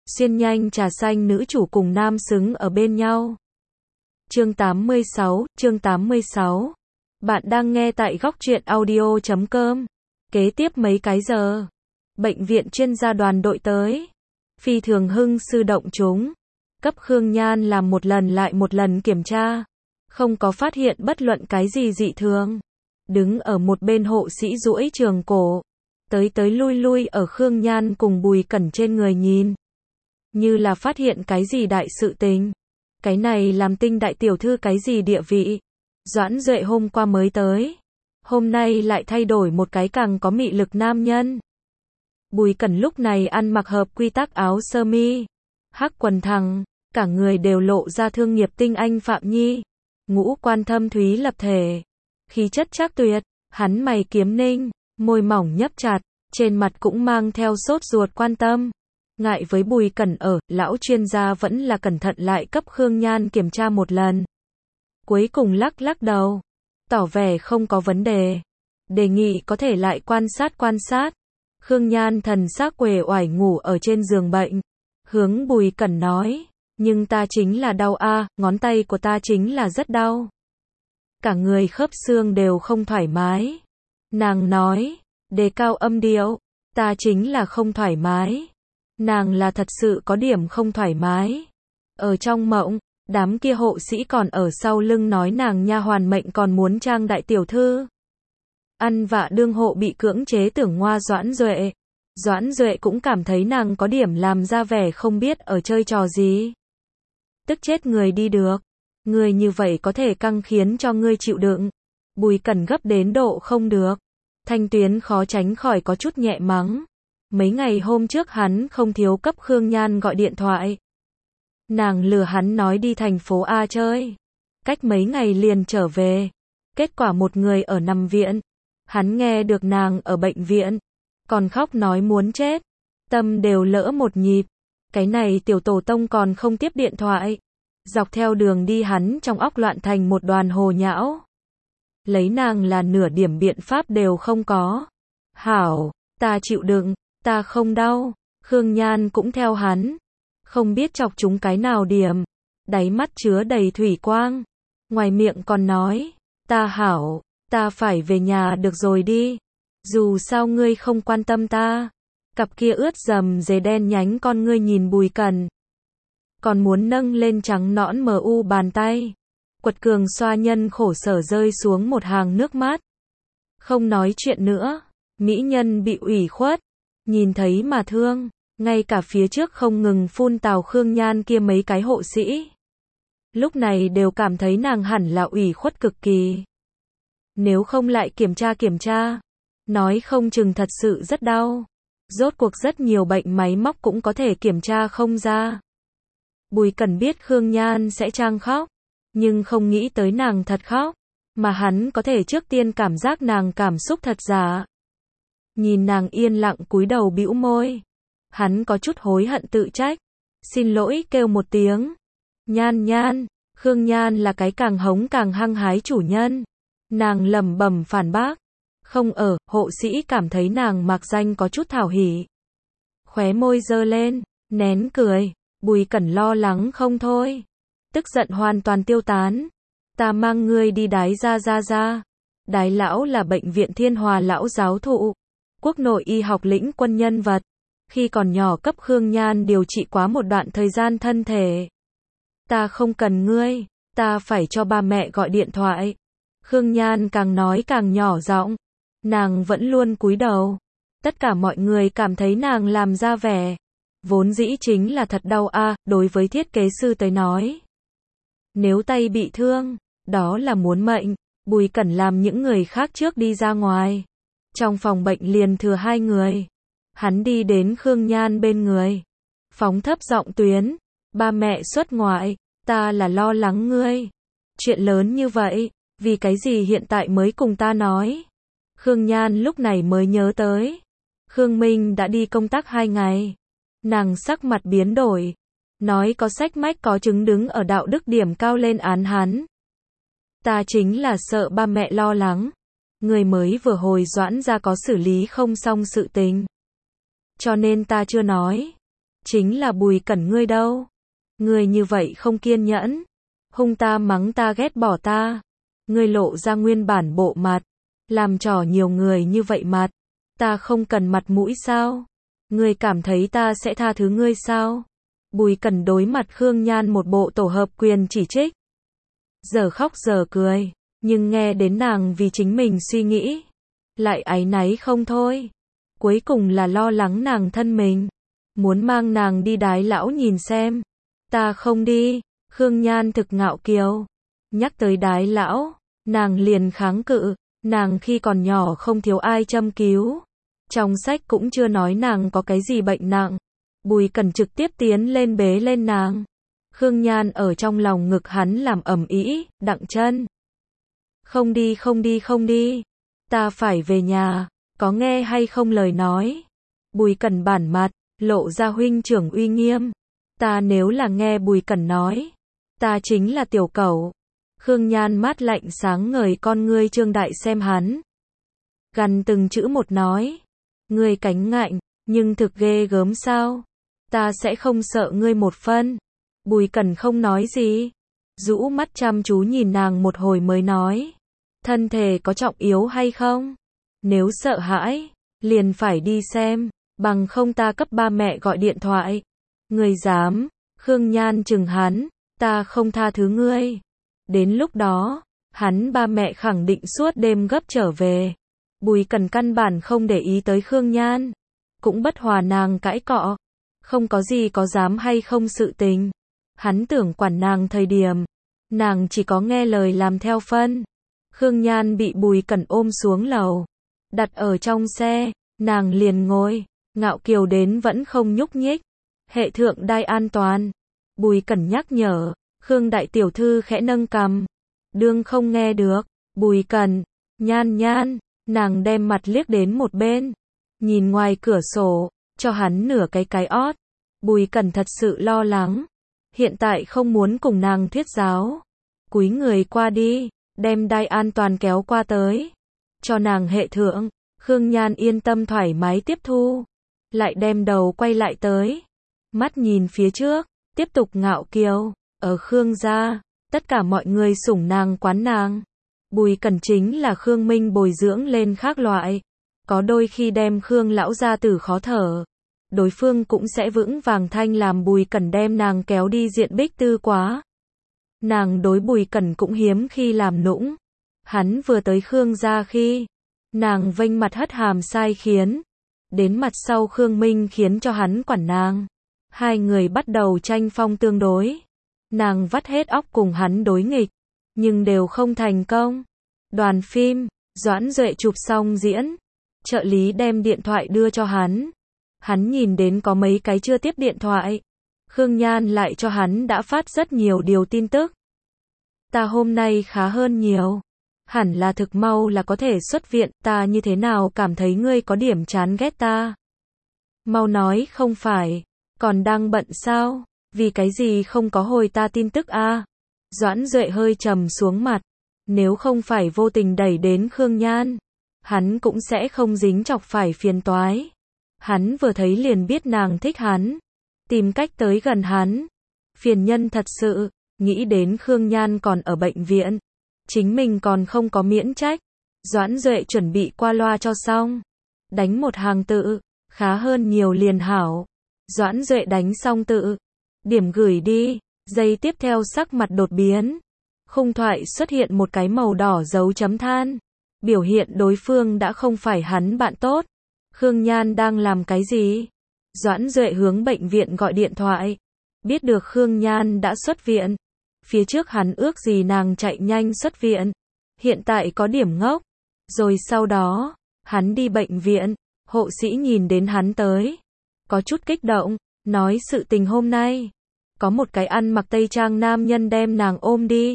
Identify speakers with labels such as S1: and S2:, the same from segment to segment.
S1: Xuyên nhanh trà xanh nữ chủ cùng nam xứng ở bên nhau. Chương 86. Bạn đang nghe tại góc truyện audio.com. Kế tiếp mấy cái giờ, bệnh viện chuyên gia đoàn đội tới. Phi thường hưng sư động chúng. Cấp Khương Nhan làm một lần lại một lần kiểm tra. Không có phát hiện bất luận cái gì dị thường. Đứng ở một bên hộ sĩ duỗi trường cổ. Tới lui lui ở Khương Nhan cùng Bùi Cẩn trên người nhìn. Như là phát hiện cái gì đại sự tình. Cái này làm Tinh đại tiểu thư cái gì địa vị. Doãn Duệ hôm qua mới tới. Hôm nay lại thay đổi một cái càng có mị lực nam nhân. Bùi Cẩn lúc này ăn mặc hợp quy tắc áo sơ mi. Hắc quần thẳng. Cả người đều lộ ra thương nghiệp tinh anh Phạm Nhi. Ngũ quan thâm thúy lập thể. Khí chất trác tuyệt. Hắn mày kiếm ninh. Môi mỏng nhấp chặt. Trên mặt cũng mang theo sốt ruột quan tâm. Ngại với Bùi Cẩn ở, lão chuyên gia vẫn là cẩn thận lại cấp Khương Nhan kiểm tra một lần. Cuối cùng lắc đầu. Tỏ vẻ không có vấn đề. Đề nghị có thể lại quan sát. Khương Nhan thần sắc uể oải ngủ ở trên giường bệnh. Hướng Bùi Cẩn nói. Nhưng ta chính là đau ngón tay của ta chính là rất đau. Cả người khớp xương đều không thoải mái. Nàng nói. Đề cao âm điệu. Ta chính là không thoải mái. Nàng là thật sự có điểm không thoải mái. Ở trong mộng, đám kia hộ sĩ còn ở sau lưng nói nàng nha hoàn mệnh còn muốn trang đại tiểu thư. Ăn vạ đương hộ bị cưỡng chế tưởng ngoa Doãn Duệ. Doãn Duệ cũng cảm thấy nàng có điểm làm ra vẻ không biết ở chơi trò gì. Tức chết người đi được. Người như vậy có thể căng khiến cho ngươi chịu đựng. Bùi Cẩn gấp đến độ không được. Thanh Tuyến khó tránh khỏi có chút nhẹ mắng. Mấy ngày hôm trước hắn không thiếu cấp Khương Nhan gọi điện thoại. Nàng lừa hắn nói đi thành phố A chơi. Cách mấy ngày liền trở về. Kết quả một người ở nằm viện. Hắn nghe được nàng ở bệnh viện. Còn khóc nói muốn chết. Tâm đều lỡ một nhịp. Cái này tiểu tổ tông còn không tiếp điện thoại. Dọc theo đường đi hắn trong óc loạn thành một đoàn hồ nhão. Lấy nàng là nửa điểm biện pháp đều không có. Hảo, ta chịu đựng. Ta không đau. Khương Nhan cũng theo hắn. Không biết chọc chúng cái nào điểm. Đáy mắt chứa đầy thủy quang. Ngoài miệng còn nói. Ta hảo. Ta phải về nhà được rồi đi. Dù sao ngươi không quan tâm ta. Cặp kia ướt dầm dề đen nhánh con ngươi nhìn Bùi Cẩn. Còn muốn nâng lên trắng nõn mờ u bàn tay. Quật cường xoa nhân khổ sở rơi xuống một hàng nước mắt. Không nói chuyện nữa. Mỹ nhân bị ủy khuất. Nhìn thấy mà thương, ngay cả phía trước không ngừng phun tào Khương Nhan kia mấy cái hộ sĩ. Lúc này đều cảm thấy nàng hẳn là ủy khuất cực kỳ. Nếu không lại kiểm tra, nói không chừng thật sự rất đau. Rốt cuộc rất nhiều bệnh máy móc cũng có thể kiểm tra không ra. Bùi Cẩn biết Khương Nhan sẽ trang khóc, nhưng không nghĩ tới nàng thật khóc, mà hắn có thể trước tiên cảm giác nàng cảm xúc thật giả. Nhìn nàng yên lặng cúi đầu bĩu môi. Hắn có chút hối hận tự trách. Xin lỗi kêu một tiếng. Nhan. Khương Nhan là cái càng hống càng hăng hái chủ nhân. Nàng lẩm bẩm phản bác. Không ở, hộ sĩ cảm thấy nàng mạc danh có chút thảo hỉ. Khóe môi giơ lên, nén cười. Bùi Cẩn lo lắng không thôi. Tức giận hoàn toàn tiêu tán. Ta mang ngươi đi đái ra. Đái lão là bệnh viện Thiên Hòa lão giáo thụ. Quốc nội y học lĩnh quân nhân vật. Khi còn nhỏ cấp Khương Nhan điều trị quá một đoạn thời gian thân thể. Ta không cần ngươi. Ta phải cho ba mẹ gọi điện thoại. Khương Nhan càng nói càng nhỏ giọng. Nàng vẫn luôn cúi đầu. Tất cả mọi người cảm thấy nàng làm ra vẻ. Vốn dĩ chính là thật đau đối với thiết kế sư tới nói. Nếu tay bị thương, đó là muốn mệnh. Bùi Cẩn làm những người khác trước đi ra ngoài. Trong phòng bệnh liền thừa hai người. Hắn đi đến Khương Nhan bên người. Phóng thấp giọng tuyến. Ba mẹ xuất ngoại. Ta là lo lắng ngươi. Chuyện lớn như vậy. Vì cái gì hiện tại mới cùng ta nói. Khương Nhan lúc này mới nhớ tới. Khương Minh đã đi công tác 2 ngày. Nàng sắc mặt biến đổi. Nói có sách mách có chứng đứng ở đạo đức điểm cao lên án hắn. Ta chính là sợ ba mẹ lo lắng. Người mới vừa hồi Doãn ra có xử lý không xong sự tình. Cho nên ta chưa nói. Chính là Bùi Cẩn ngươi đâu. Ngươi như vậy không kiên nhẫn. Hung ta mắng ta ghét bỏ ta. Ngươi lộ ra nguyên bản bộ mặt. Làm trò nhiều người như vậy mặt. Ta không cần mặt mũi sao? Ngươi cảm thấy ta sẽ tha thứ ngươi sao? Bùi Cẩn đối mặt Khương Nhan một bộ tổ hợp quyền chỉ trích. Giờ khóc giờ cười. Nhưng nghe đến nàng vì chính mình suy nghĩ. Lại áy náy không thôi. Cuối cùng là lo lắng nàng thân mình. Muốn mang nàng đi đái lão nhìn xem. Ta không đi. Khương Nhan thực ngạo kiều. Nhắc tới đái lão. Nàng liền kháng cự. Nàng khi còn nhỏ không thiếu ai châm cứu. Trong sách cũng chưa nói nàng có cái gì bệnh nặng. Bùi Cẩn trực tiếp tiến lên bế lên nàng. Khương Nhan ở trong lòng ngực hắn làm ầm ĩ, đặng chân. Không đi không đi không đi. Ta phải về nhà, có nghe hay không lời nói. Bùi Cẩn bản mặt, lộ ra huynh trưởng uy nghiêm. Ta nếu là nghe Bùi Cẩn nói, ta chính là tiểu cẩu. Khương Nhan mắt lạnh sáng ngời con ngươi trương đại xem hắn. Gằn từng chữ một nói. Ngươi cánh ngạnh, nhưng thực ghê gớm sao? Ta sẽ không sợ ngươi một phân. Bùi Cẩn không nói gì. Rũ mắt chăm chú nhìn nàng một hồi mới nói. Thân thể có trọng yếu hay không? Nếu sợ hãi, liền phải đi xem. Bằng không ta cấp ba mẹ gọi điện thoại. Ngươi dám? Khương Nhan chừng hắn. Ta không tha thứ ngươi. Đến lúc đó, hắn ba mẹ khẳng định suốt đêm gấp trở về. Bùi Cẩn căn bản không để ý tới Khương Nhan. Cũng bất hòa nàng cãi cọ. Không có gì có dám hay không sự tình. Hắn tưởng quản nàng thời điểm. Nàng chỉ có nghe lời làm theo phân. Khương Nhan bị Bùi Cẩn ôm xuống lầu. Đặt ở trong xe. Nàng liền ngồi. Ngạo kiều đến vẫn không nhúc nhích. Hệ thượng đai an toàn. Bùi Cẩn nhắc nhở. Khương đại tiểu thư khẽ nâng cằm. Đương không nghe được. Bùi Cẩn. Nhan Nhan. Nàng đem mặt liếc đến một bên. Nhìn ngoài cửa sổ. Cho hắn nửa cái ót. Bùi Cẩn thật sự lo lắng. Hiện tại không muốn cùng nàng thuyết giáo. Cúi người qua đi. Đem đai an toàn kéo qua tới. Cho nàng hệ thượng. Khương Nhan yên tâm thoải mái tiếp thu. Lại đem đầu quay lại tới. Mắt nhìn phía trước. Tiếp tục ngạo kiều. Ở Khương gia. Tất cả mọi người sủng nàng quán nàng. Bùi Cẩn chính là Khương Minh bồi dưỡng lên khác loại. Có đôi khi đem Khương lão gia tử khó thở. Đối phương cũng sẽ vững vàng thanh làm Bùi Cẩn đem nàng kéo đi diện bích tư quá. Nàng đối Bùi Cẩn cũng hiếm khi làm nũng. Hắn vừa tới Khương gia khi. Nàng vênh mặt hất hàm sai khiến. Đến mặt sau Khương Minh khiến cho hắn quản nàng. Hai người bắt đầu tranh phong tương đối. Nàng vắt hết óc cùng hắn đối nghịch. Nhưng đều không thành công. Đoàn phim, Doãn Duệ chụp xong diễn. Trợ lý đem điện thoại đưa cho hắn. Hắn nhìn đến có mấy cái chưa tiếp điện thoại. Khương Nhan lại cho hắn đã phát rất nhiều điều tin tức. Ta hôm nay khá hơn nhiều. Hẳn là thực mau là có thể xuất viện. Ta như thế nào cảm thấy ngươi có điểm chán ghét ta? Mau nói không phải. Còn đang bận sao? Vì cái gì không có hồi ta tin tức a? Doãn Duệ hơi trầm xuống mặt. Nếu không phải vô tình đẩy đến Khương Nhan, hắn cũng sẽ không dính chọc phải phiền toái. Hắn vừa thấy liền biết nàng thích hắn. Tìm cách tới gần hắn. Phiền nhân thật sự. Nghĩ đến Khương Nhan còn ở bệnh viện. Chính mình còn không có miễn trách. Doãn Duệ chuẩn bị qua loa cho xong. Đánh một hàng tự. Khá hơn nhiều liền hảo. Doãn Duệ đánh xong tự. Điểm gửi đi. Giây tiếp theo sắc mặt đột biến. Khung thoại xuất hiện một cái màu đỏ dấu chấm than. Biểu hiện đối phương đã không phải hắn bạn tốt. Khương Nhan đang làm cái gì? Doãn Duệ hướng bệnh viện gọi điện thoại. Biết được Khương Nhan đã xuất viện. Phía trước hắn ước gì nàng chạy nhanh xuất viện. Hiện tại có điểm ngốc. Rồi sau đó, hắn đi bệnh viện. Hộ sĩ nhìn đến hắn tới. Có chút kích động. Nói sự tình hôm nay. Có một cái ăn mặc tây trang nam nhân đem nàng ôm đi.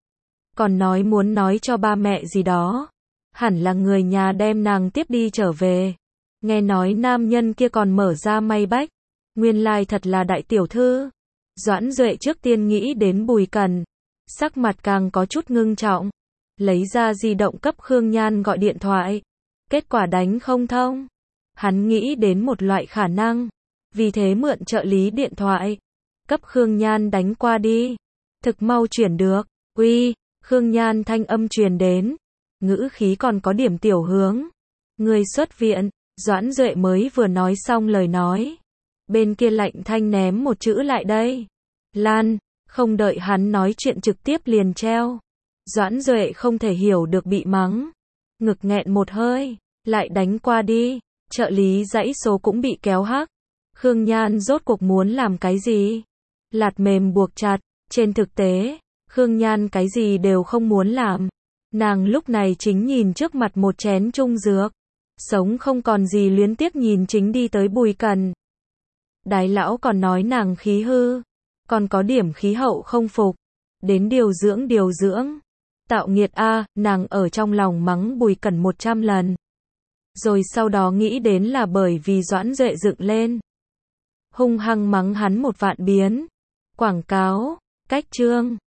S1: Còn nói muốn nói cho ba mẹ gì đó. Hẳn là người nhà đem nàng tiếp đi trở về. Nghe nói nam nhân kia còn mở ra may bách. Nguyên lai thật là đại tiểu thư. Doãn Duệ trước tiên nghĩ đến Bùi Cẩn. Sắc mặt càng có chút ngưng trọng. Lấy ra di động cấp Khương Nhan gọi điện thoại. Kết quả đánh không thông. Hắn nghĩ đến một loại khả năng. vì thế mượn trợ lý điện thoại, cấp Khương Nhan đánh qua đi. Thực mau chuyển được. Uy, Khương Nhan thanh âm truyền đến, ngữ khí còn có điểm tiểu hướng. Người xuất viện. Doãn Duệ mới vừa nói xong lời nói, bên kia lạnh thanh ném một chữ lại đây. Lan, không đợi hắn nói chuyện trực tiếp liền treo. Doãn Duệ không thể hiểu được bị mắng, ngực nghẹn một hơi, lại đánh qua đi, trợ lý dãy số cũng bị kéo hắc. Khương Nhan rốt cuộc muốn làm cái gì? Lạt mềm buộc chặt, trên thực tế, Khương Nhan cái gì đều không muốn làm. Nàng lúc này chính nhìn trước mặt một chén trung dược, sống không còn gì luyến tiếc nhìn chính đi tới Bùi Cần. Đái lão còn nói nàng khí hư, còn có điểm khí hậu không phục, đến điều dưỡng. Tạo nghiệt a, nàng ở trong lòng mắng Bùi Cần 100 lần. Rồi sau đó nghĩ đến là bởi vì Doãn Duệ dựng lên. Hung hăng mắng hắn một vạn biến. Quảng cáo, cách chương.